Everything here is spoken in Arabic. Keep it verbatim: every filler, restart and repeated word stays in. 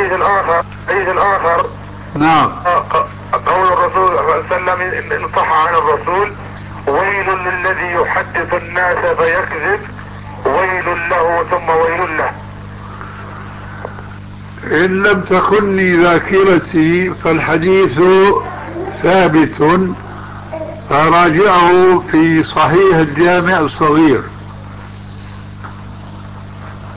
الحديث الآخر الحديث الآخر نعم. قول الرسول صلى الله عليه وسلم إن صح عن الرسول: ويل للذي يحدث الناس فيكذب، ويل له ثم ويل له. إن لم تخني ذاكرتي فالحديث ثابت، فراجعه في صحيح الجامع الصغير.